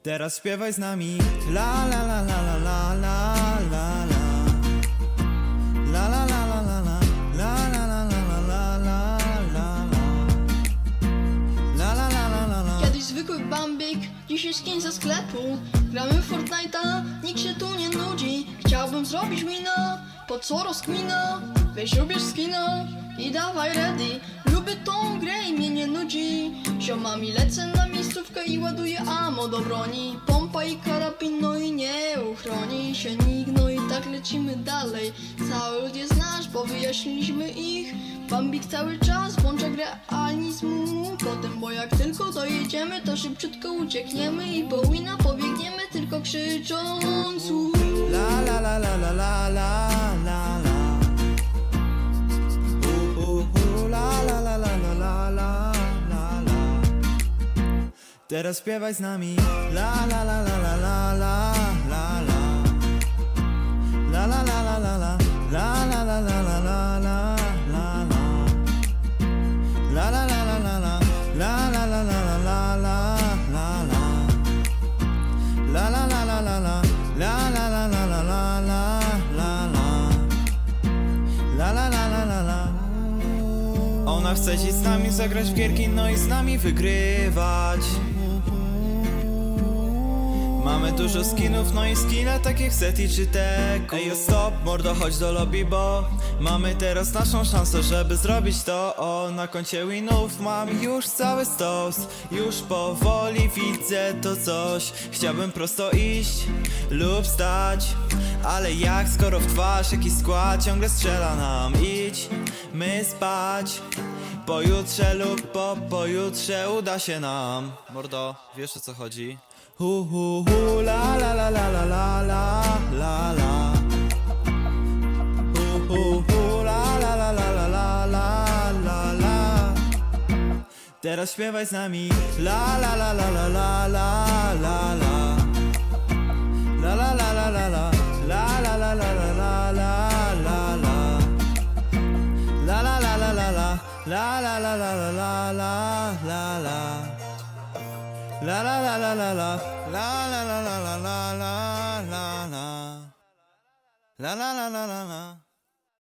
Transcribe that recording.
Teraz śpiewaj z nami. La la la la la la la la la. La la la la la la. La la la la la la la la. La la la la la la. Kiedyś zwykły bambik, dzisiaj skin ze sklepu. Gramy w Fortnite'a, nikt się tu nie nudzi. Chciałbym zrobić wina, po co rozkmina? Weź ubierz skina i dawaj ready. Lubię tą grę i mnie nie nudzi. Ziomami lecę na miejscówkę i ładuję ammo do broni. Pompa i karabin, no i nie uchroni się nikt, no i tak lecimy dalej. Cały lud jest nasz, bo wyjaśniliśmy ich. Bambik cały czas włącza grę realizmu. Potem, bo jak tylko dojedziemy, to szybciutko uciekniemy i po wina pobiegniemy, tylko krzycząc La la la la la la la la la. La la la la la la la la la. Teraz śpiewaj z nami. La la la la la la la la la. La la la la la la. La la la la la la la la la. La la la la la la. La la la la la la la la la. La la la la la la. La la la la la la la la la. La la la la la la. Ona chce dziś z nami zagrać w gierki, no i z nami wygrywać. Mamy dużo skinów, no i skina takie jak Seti czy Teku. Ej, stop, mordo, chodź do lobby, bo mamy teraz naszą szansę, żeby zrobić to. O, na koncie winów mam już cały stos. Już powoli widzę to coś. Chciałbym prosto iść lub stać, ale jak skoro w twarz jakiś skład ciągle strzela nam. Idźmy spać, pojutrze lub po pojutrze uda się nam. Mordo, wiesz o co chodzi? La la la la la la la la la. La la la la la la la la la. Teraz śpiewaj z nami. La la la la la la la la la. La la la la la la. La la la la la la la la la. La la la la la la. La la la la la la la la la. La la la la la la. La la la la la la la la la. La la la la la la.